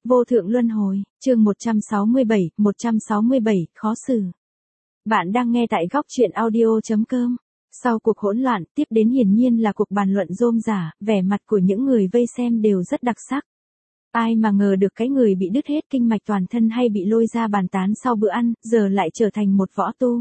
Vô thượng luân hồi, chương 167, khó xử. Bạn đang nghe tại góc truyện audio.com. Sau cuộc hỗn loạn, tiếp đến hiển nhiên là cuộc bàn luận rôm rả, vẻ mặt của những người vây xem đều rất đặc sắc. Ai mà ngờ được cái người bị đứt hết kinh mạch toàn thân hay bị lôi ra bàn tán sau bữa ăn, giờ lại trở thành một võ tu.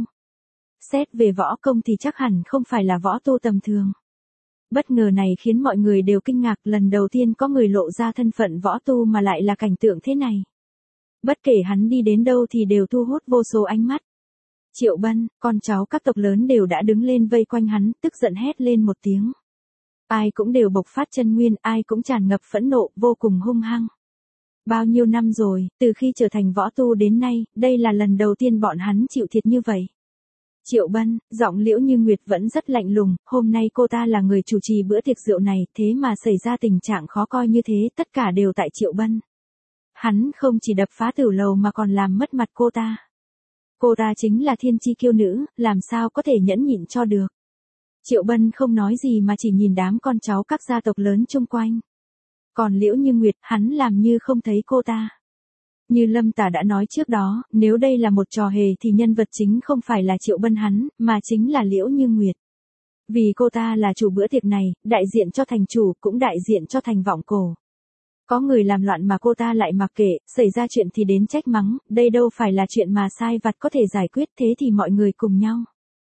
Xét về võ công thì chắc hẳn không phải là võ tu tầm thường. Bất ngờ này khiến mọi người đều kinh ngạc, lần đầu tiên có người lộ ra thân phận võ tu mà lại là cảnh tượng thế này. Bất kể hắn đi đến đâu thì đều thu hút vô số ánh mắt. Triệu Bân, con cháu các tộc lớn đều đã đứng lên vây quanh hắn, tức giận hét lên một tiếng. Ai cũng đều bộc phát chân nguyên, ai cũng tràn ngập phẫn nộ, vô cùng hung hăng. Bao nhiêu năm rồi, từ khi trở thành võ tu đến nay, đây là lần đầu tiên bọn hắn chịu thiệt như vậy. Triệu Bân, giọng Liễu Như Nguyệt vẫn rất lạnh lùng, hôm nay cô ta là người chủ trì bữa tiệc rượu này, thế mà xảy ra tình trạng khó coi như thế, tất cả đều tại Triệu Bân. Hắn không chỉ đập phá tử lầu mà còn làm mất mặt cô ta. Cô ta chính là thiên chi kiêu nữ, làm sao có thể nhẫn nhịn cho được. Triệu Bân không nói gì mà chỉ nhìn đám con cháu các gia tộc lớn chung quanh. Còn Liễu Như Nguyệt, hắn làm như không thấy cô ta. Như Lâm Tả đã nói trước đó, nếu đây là một trò hề thì nhân vật chính không phải là Triệu Bân hắn, mà chính là Liễu Như Nguyệt. Vì cô ta là chủ bữa tiệc này, đại diện cho thành chủ, cũng đại diện cho thành vọng cổ. Có người làm loạn mà cô ta lại mặc kệ, xảy ra chuyện thì đến trách mắng, đây đâu phải là chuyện mà sai vặt có thể giải quyết, thế thì mọi người cùng nhau.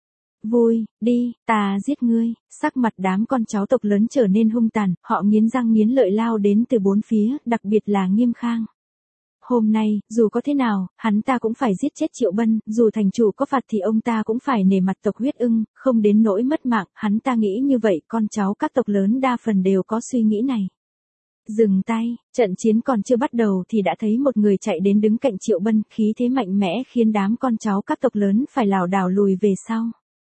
Vui, đi, ta giết ngươi. Sắc mặt đám con cháu tộc lớn trở nên hung tàn, họ nghiến răng nghiến lợi lao đến từ bốn phía, đặc biệt là Nghiêm Khang. Hôm nay, dù có thế nào, hắn ta cũng phải giết chết Triệu Bân, dù thành chủ có phạt thì ông ta cũng phải nể mặt tộc Huyết Ưng, không đến nỗi mất mạng, hắn ta nghĩ như vậy, con cháu các tộc lớn đa phần đều có suy nghĩ này. Dừng tay, trận chiến còn chưa bắt đầu thì đã thấy một người chạy đến đứng cạnh Triệu Bân, khí thế mạnh mẽ khiến đám con cháu các tộc lớn phải lảo đảo lùi về sau.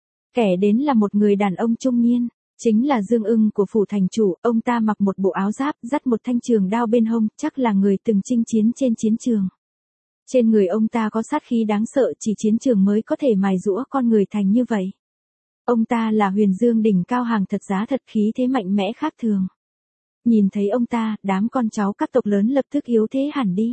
Kẻ đến là một người đàn ông trung niên. Chính là Dương Ưng của phủ thành chủ, ông ta mặc một bộ áo giáp, dắt một thanh trường đao bên hông, chắc là người từng chinh chiến trên chiến trường. Trên người ông ta có sát khí đáng sợ, chỉ chiến trường mới có thể mài giũa con người thành như vậy. Ông ta là Huyền Dương đỉnh cao hàng thật giá thật, khí thế mạnh mẽ khác thường. Nhìn thấy ông ta, đám con cháu các tộc lớn lập tức yếu thế hẳn đi.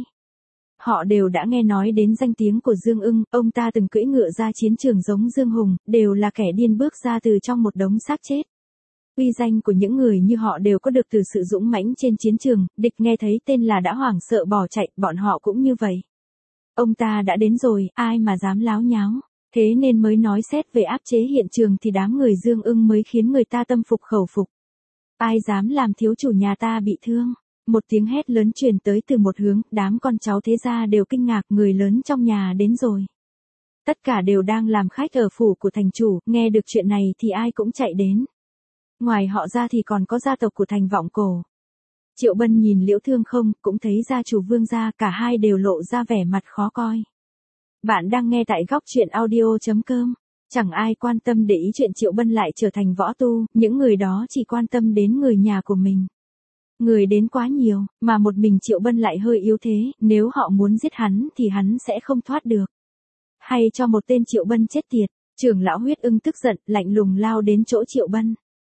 Họ đều đã nghe nói đến danh tiếng của Dương Ưng, ông ta từng cưỡi ngựa ra chiến trường giống Dương Hùng, đều là kẻ điên bước ra từ trong một đống xác chết. Uy danh của những người như họ đều có được từ sự dũng mãnh trên chiến trường, địch nghe thấy tên là đã hoảng sợ bỏ chạy, bọn họ cũng như vậy. Ông ta đã đến rồi, ai mà dám láo nháo, thế nên mới nói xét về áp chế hiện trường thì đám người Dương Ưng mới khiến người ta tâm phục khẩu phục. Ai dám làm thiếu chủ nhà ta bị thương? Một tiếng hét lớn truyền tới từ một hướng, đám con cháu thế gia đều kinh ngạc, người lớn trong nhà đến rồi. Tất cả đều đang làm khách ở phủ của thành chủ, nghe được chuyện này thì ai cũng chạy đến. Ngoài họ ra thì còn có gia tộc của thành vọng cổ. Triệu Bân nhìn Liễu Thương Không, cũng thấy gia chủ Vương gia, cả hai đều lộ ra vẻ mặt khó coi. Bạn đang nghe tại góc truyện audio.com. Chẳng ai quan tâm để ý chuyện Triệu Bân lại trở thành võ tu, những người đó chỉ quan tâm đến người nhà của mình. Người đến quá nhiều, mà một mình Triệu Bân lại hơi yếu thế, nếu họ muốn giết hắn thì hắn sẽ không thoát được. Hay cho một tên Triệu Bân chết tiệt. Trưởng lão Huyết Ưng tức giận, lạnh lùng lao đến chỗ Triệu Bân.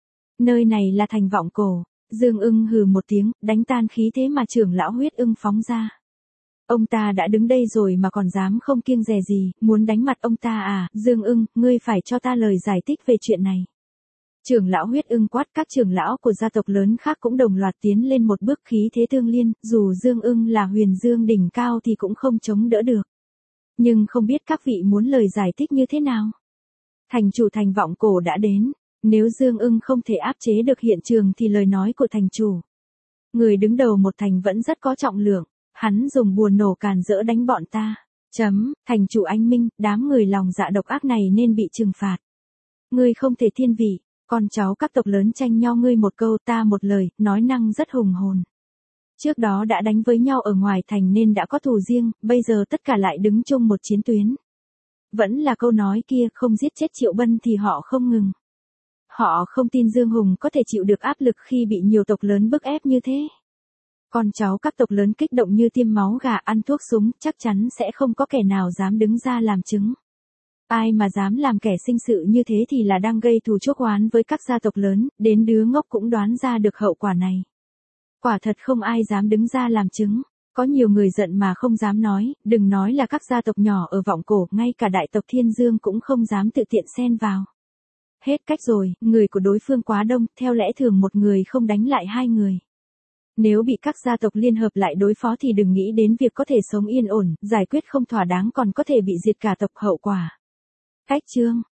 Nơi này là thành vọng cổ. Dương Ưng hừ một tiếng, đánh tan khí thế mà trưởng lão Huyết Ưng phóng ra. Ông ta đã đứng đây rồi mà còn dám không kiêng dè gì, muốn đánh mặt ông ta à? Dương Ưng, ngươi phải cho ta lời giải thích về chuyện này. Trưởng lão Huyết Ưng quát, các trưởng lão của gia tộc lớn khác cũng đồng loạt tiến lên một bước, khí thế tương liên, dù Dương Ưng là Huyền Dương đỉnh cao thì cũng không chống đỡ được. Nhưng không biết các vị muốn lời giải thích như thế nào? Thành chủ thành vọng cổ đã đến. Nếu Dương Ưng không thể áp chế được hiện trường thì lời nói của thành chủ. Người đứng đầu một thành vẫn rất có trọng lượng, hắn dùng bùa nổ càn rỡ đánh bọn ta. Thành chủ anh minh, đám người lòng dạ độc ác này nên bị trừng phạt. Ngươi không thể thiên vị, con cháu các tộc lớn tranh nhau ngươi một câu ta một lời, nói năng rất hùng hồn. Trước đó đã đánh với nhau ở ngoài thành nên đã có thù riêng, bây giờ tất cả lại đứng chung một chiến tuyến. Vẫn là câu nói kia, không giết chết Triệu Bân thì họ không ngừng. Họ không tin Dương Hùng có thể chịu được áp lực khi bị nhiều tộc lớn bức ép như thế. Con cháu các tộc lớn kích động như tiêm máu gà ăn thuốc súng, chắc chắn sẽ không có kẻ nào dám đứng ra làm chứng. Ai mà dám làm kẻ sinh sự như thế thì là đang gây thù chuốc oán với các gia tộc lớn, đến đứa ngốc cũng đoán ra được hậu quả này. Quả thật không ai dám đứng ra làm chứng. Có nhiều người giận mà không dám nói, đừng nói là các gia tộc nhỏ ở Vọng Cổ, ngay cả đại tộc Thiên Dương cũng không dám tự tiện xen vào. Hết cách rồi, người của đối phương quá đông, theo lẽ thường một người không đánh lại hai người. Nếu bị các gia tộc liên hợp lại đối phó thì đừng nghĩ đến việc có thể sống yên ổn, giải quyết không thỏa đáng còn có thể bị diệt cả tộc hậu quả. Cách chương